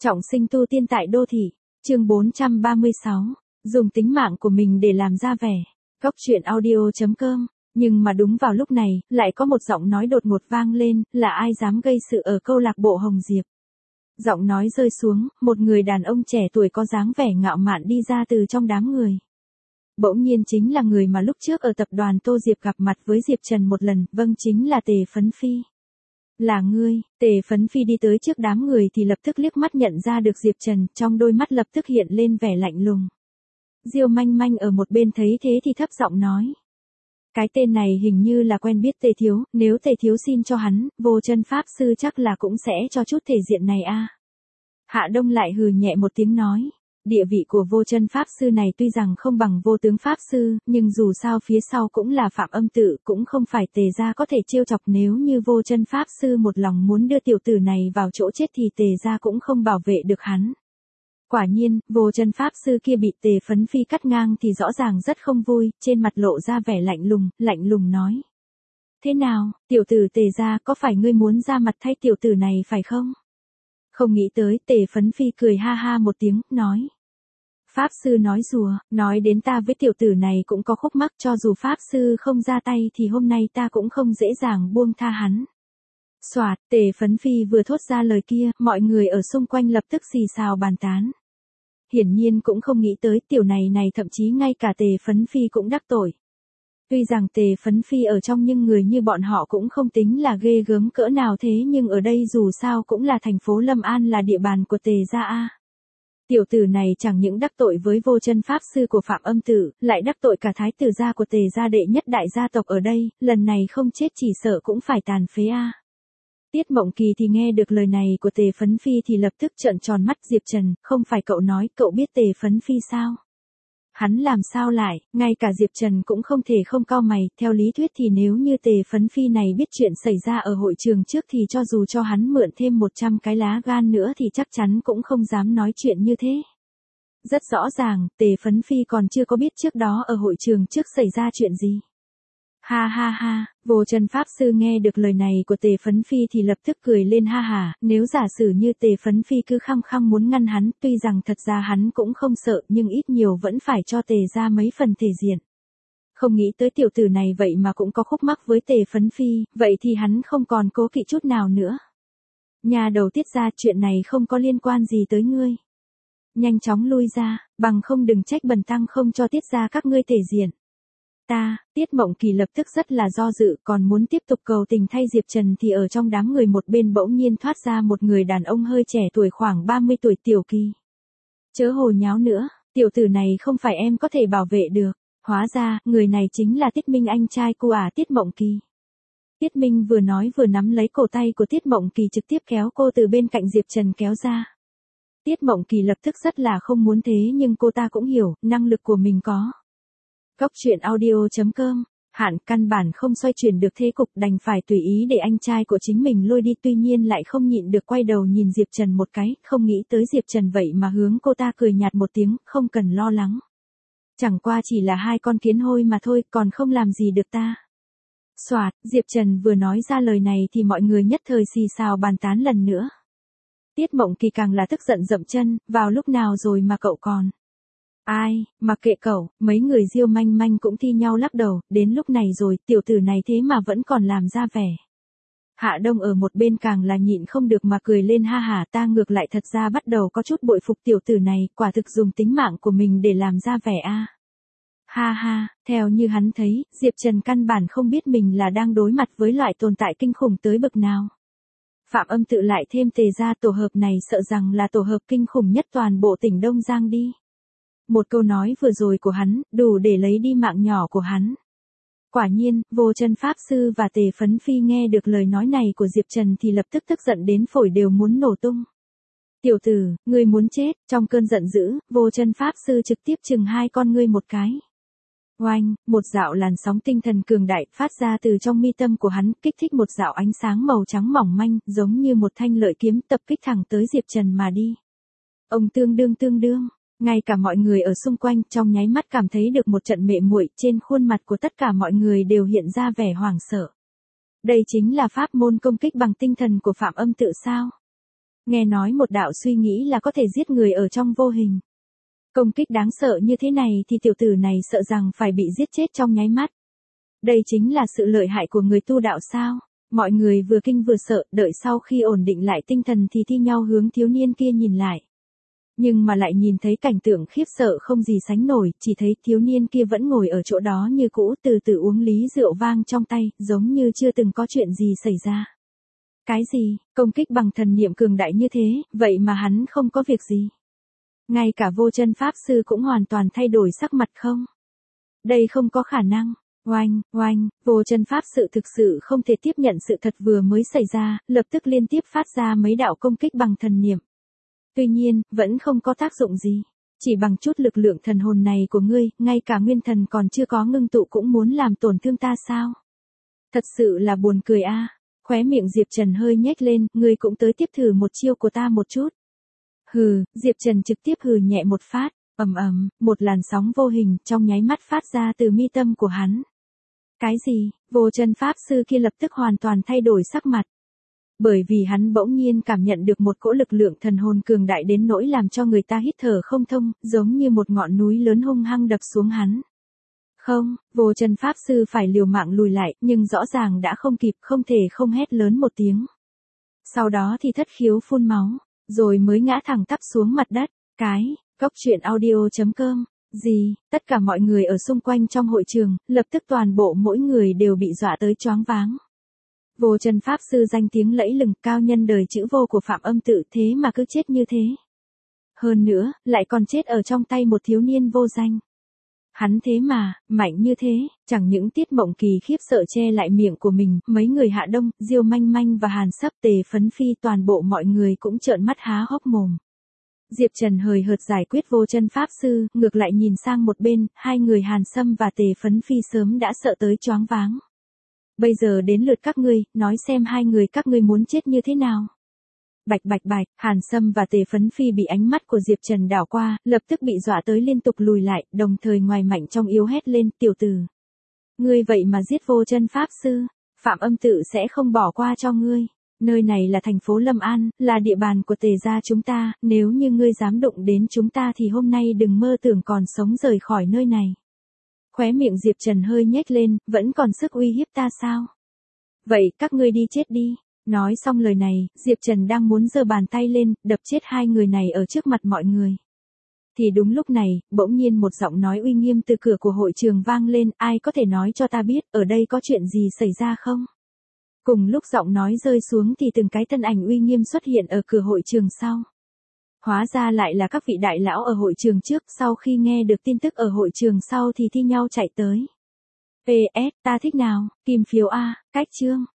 Trọng sinh tu tiên tại đô thị, chương 436, dùng tính mạng của mình để làm ra vẻ. Góc truyện audio.com, nhưng mà đúng vào lúc này, lại có một giọng nói đột ngột vang lên, là ai dám gây sự ở câu lạc bộ Hồng Diệp. Giọng nói rơi xuống, một người đàn ông trẻ tuổi có dáng vẻ ngạo mạn đi ra từ trong đám người. Bỗng nhiên chính là người mà lúc trước ở tập đoàn Tô Diệp gặp mặt với Diệp Trần một lần, vâng chính là Tề Phấn Phi. Là ngươi, Tề Phấn Phi đi tới trước đám người thì lập tức liếc mắt nhận ra được Diệp Trần, trong đôi mắt lập tức hiện lên vẻ lạnh lùng. Diêu Manh Manh ở một bên thấy thế thì thấp giọng nói. Cái tên này hình như là quen biết Tề Thiếu, nếu Tề Thiếu xin cho hắn, Vô Chân Pháp Sư chắc là cũng sẽ cho chút thể diện này a. Hạ Đông lại hừ nhẹ một tiếng nói. Địa vị của Vô Chân Pháp Sư này tuy rằng không bằng Vô Tướng Pháp Sư, nhưng dù sao phía sau cũng là Phạm Âm Tự, cũng không phải Tề gia có thể trêu chọc, nếu như Vô Chân Pháp Sư một lòng muốn đưa tiểu tử này vào chỗ chết thì Tề gia cũng không bảo vệ được hắn. Quả nhiên, Vô Chân Pháp Sư kia bị Tề Phấn Phi cắt ngang thì rõ ràng rất không vui, trên mặt lộ ra vẻ lạnh lùng nói. Thế nào, tiểu tử Tề gia, có phải ngươi muốn ra mặt thay tiểu tử này phải không? Không nghĩ tới, Tề Phấn Phi cười ha ha một tiếng, nói. Pháp Sư nói rùa, nói đến ta với tiểu tử này cũng có khúc mắc, cho dù Pháp Sư không ra tay thì hôm nay ta cũng không dễ dàng buông tha hắn. Soạt, Tề Phấn Phi vừa thốt ra lời kia, mọi người ở xung quanh lập tức xì xào bàn tán. Hiển nhiên cũng không nghĩ tới tiểu này thậm chí ngay cả Tề Phấn Phi cũng đắc tội. Tuy rằng Tề Phấn Phi ở trong nhưng người như bọn họ cũng không tính là ghê gớm cỡ nào, thế nhưng ở đây dù sao cũng là thành phố Lâm An, là địa bàn của Tề gia a. Tiểu tử này chẳng những đắc tội với Vô Chân Pháp Sư của Phạm Âm Tự, lại đắc tội cả thái tử gia của Tề gia, đệ nhất đại gia tộc ở đây, lần này không chết chỉ sợ cũng phải tàn phế a. Tiết Mộng Kỳ thì nghe được lời này của Tề Phấn Phi thì lập tức trợn tròn mắt. Diệp Trần, không phải cậu nói cậu biết Tề Phấn Phi sao? Hắn làm sao lại, ngay cả Diệp Trần cũng không thể không cau mày, theo lý thuyết thì nếu như Tề Phấn Phi này biết chuyện xảy ra ở hội trường trước thì cho dù cho hắn mượn thêm 100 cái lá gan nữa thì chắc chắn cũng không dám nói chuyện như thế. Rất rõ ràng, Tề Phấn Phi còn chưa có biết trước đó ở hội trường trước xảy ra chuyện gì. Ha ha ha, Vô Chân Pháp Sư nghe được lời này của Tề Phấn Phi thì lập tức cười lên ha hả, nếu giả sử như Tề Phấn Phi cứ khăng khăng muốn ngăn hắn, tuy rằng thật ra hắn cũng không sợ nhưng ít nhiều vẫn phải cho Tề ra mấy phần thể diện. Không nghĩ tới tiểu tử này vậy mà cũng có khúc mắc với Tề Phấn Phi, vậy thì hắn không còn cố kỵ chút nào nữa. Nhà đầu Tiết ra, chuyện này không có liên quan gì tới ngươi. Nhanh chóng lui ra, bằng không đừng trách bần tăng không cho Tiết ra các ngươi thể diện. Tiết Mộng Kỳ lập tức rất là do dự, còn muốn tiếp tục cầu tình thay Diệp Trần thì ở trong đám người một bên bỗng nhiên thoát ra một người đàn ông hơi trẻ tuổi, khoảng 30 tuổi. Tiểu Kỳ, chớ hồ nháo nữa, tiểu tử này không phải em có thể bảo vệ được. Hóa ra, người này chính là Tiết Minh, anh trai của Tiết Mộng Kỳ. Tiết Minh vừa nói vừa nắm lấy cổ tay của Tiết Mộng Kỳ, trực tiếp kéo cô từ bên cạnh Diệp Trần kéo ra. Tiết Mộng Kỳ lập tức rất là không muốn, thế nhưng cô ta cũng hiểu, năng lực của mình có. Góc truyện audio.com, Hạn căn bản không xoay chuyển được thế cục, đành phải tùy ý để anh trai của chính mình lôi đi, tuy nhiên lại không nhịn được quay đầu nhìn Diệp Trần một cái, không nghĩ tới Diệp Trần vậy mà hướng cô ta cười nhạt một tiếng, không cần lo lắng. Chẳng qua chỉ là hai con kiến hôi mà thôi, còn không làm gì được ta. Soạt, Diệp Trần vừa nói ra lời này thì mọi người nhất thời xì xào bàn tán lần nữa. Tiết Mộng Kỳ càng là tức giận dậm chân, vào lúc nào rồi mà cậu còn. Ai, mặc kệ cậu, mấy người Diêu Manh Manh cũng thi nhau lắc đầu, đến lúc này rồi, tiểu tử này thế mà vẫn còn làm ra vẻ. Hạ Đông ở một bên càng là nhịn không được mà cười lên ha hả, ta ngược lại thật ra bắt đầu có chút bội phục tiểu tử này, quả thực dùng tính mạng của mình để làm ra vẻ a. Ha ha, theo như hắn thấy, Diệp Trần căn bản không biết mình là đang đối mặt với loại tồn tại kinh khủng tới bậc nào. Phạm Âm Tự lại thêm Tề gia, tổ hợp này sợ rằng là tổ hợp kinh khủng nhất toàn bộ tỉnh Đông Giang đi. Một câu nói vừa rồi của hắn, đủ để lấy đi mạng nhỏ của hắn. Quả nhiên, Vô Chân Pháp Sư và Tề Phấn Phi nghe được lời nói này của Diệp Trần thì lập tức tức giận đến phổi đều muốn nổ tung. Tiểu tử, ngươi muốn chết, trong cơn giận dữ, Vô Chân Pháp Sư trực tiếp chừng hai con ngươi một cái. Oanh, một dạo làn sóng tinh thần cường đại phát ra từ trong mi tâm của hắn, kích thích một dạo ánh sáng màu trắng mỏng manh, giống như một thanh lợi kiếm tập kích thẳng tới Diệp Trần mà đi. Ông tương đương. Ngay cả mọi người ở xung quanh trong nháy mắt cảm thấy được một trận mệ muội, trên khuôn mặt của tất cả mọi người đều hiện ra vẻ hoảng sợ. Đây chính là pháp môn công kích bằng tinh thần của Phạm Âm Tự sao? Nghe nói một đạo suy nghĩ là có thể giết người ở trong vô hình. Công kích đáng sợ như thế này thì tiểu tử này sợ rằng phải bị giết chết trong nháy mắt. Đây chính là sự lợi hại của người tu đạo sao? Mọi người vừa kinh vừa sợ, đợi sau khi ổn định lại tinh thần thì thi nhau hướng thiếu niên kia nhìn lại. Nhưng mà lại nhìn thấy cảnh tượng khiếp sợ không gì sánh nổi, chỉ thấy thiếu niên kia vẫn ngồi ở chỗ đó như cũ, từ từ uống lý rượu vang trong tay, giống như chưa từng có chuyện gì xảy ra. Cái gì, công kích bằng thần niệm cường đại như thế, vậy mà hắn không có việc gì. Ngay cả Vô Chân Pháp Sư cũng hoàn toàn thay đổi sắc mặt không? Đây không có khả năng. Oanh, oanh, Vô Chân Pháp Sư thực sự không thể tiếp nhận sự thật vừa mới xảy ra, lập tức liên tiếp phát ra mấy đạo công kích bằng thần niệm. Tuy nhiên, vẫn không có tác dụng gì. Chỉ bằng chút lực lượng thần hồn này của ngươi, ngay cả nguyên thần còn chưa có ngưng tụ cũng muốn làm tổn thương ta sao? Thật sự là buồn cười a. Khóe miệng Diệp Trần hơi nhếch lên, ngươi cũng tới tiếp thử một chiêu của ta một chút. Hừ, Diệp Trần trực tiếp hừ nhẹ một phát, ầm ầm, một làn sóng vô hình trong nháy mắt phát ra từ mi tâm của hắn. Cái gì? Vô Chân Pháp Sư kia lập tức hoàn toàn thay đổi sắc mặt. Bởi vì hắn bỗng nhiên cảm nhận được một cỗ lực lượng thần hồn cường đại đến nỗi làm cho người ta hít thở không thông, giống như một ngọn núi lớn hung hăng đập xuống hắn. Không, Vô Chân Pháp Sư phải liều mạng lùi lại, nhưng rõ ràng đã không kịp, không thể không hét lớn một tiếng. Sau đó thì thất khiếu phun máu, rồi mới ngã thẳng tắp xuống mặt đất. Góc truyện audio.com. Gì, tất cả mọi người ở xung quanh trong hội trường, lập tức toàn bộ mỗi người đều bị dọa tới choáng váng. Vô Chân Pháp Sư danh tiếng lẫy lừng, cao nhân đời chữ vô của Phạm Âm Tự thế mà cứ chết như thế. Hơn nữa, lại còn chết ở trong tay một thiếu niên vô danh. Hắn thế mà, mạnh như thế, chẳng những Tiết Mộng Kỳ khiếp sợ che lại miệng của mình, mấy người Hạ Đông, Diêu Manh Manh và Hàn Sấp Tề Phấn Phi toàn bộ mọi người cũng trợn mắt há hốc mồm. Diệp Trần hời hợt giải quyết Vô Chân Pháp Sư, ngược lại nhìn sang một bên, hai người Hàn Sâm và Tề Phấn Phi sớm đã sợ tới choáng váng. Bây giờ đến lượt các ngươi, nói xem hai người các ngươi muốn chết như thế nào. Bạch bạch bạch, Hàn Sâm và Tề Phấn Phi bị ánh mắt của Diệp Trần đảo qua, lập tức bị dọa tới liên tục lùi lại, đồng thời ngoài mạnh trong yếu hét lên, tiểu tử. Ngươi vậy mà giết Vô Chân Pháp Sư, Phạm Âm Tự sẽ không bỏ qua cho ngươi. Nơi này là thành phố Lâm An, là địa bàn của Tề gia chúng ta, nếu như ngươi dám đụng đến chúng ta thì hôm nay đừng mơ tưởng còn sống rời khỏi nơi này. Khóe miệng Diệp Trần hơi nhếch lên, vẫn còn sức uy hiếp ta sao? Vậy các ngươi đi chết đi. Nói xong lời này, Diệp Trần đang muốn giơ bàn tay lên, đập chết hai người này ở trước mặt mọi người. Thì đúng lúc này, bỗng nhiên một giọng nói uy nghiêm từ cửa của hội trường vang lên, ai có thể nói cho ta biết, ở đây có chuyện gì xảy ra không? Cùng lúc giọng nói rơi xuống thì từng cái thân ảnh uy nghiêm xuất hiện ở cửa hội trường sau. Hóa ra lại là các vị đại lão ở hội trường trước, sau khi nghe được tin tức ở hội trường sau thì thi nhau chạy tới. PS, ta thích nào, kim phiếu A, cách chương.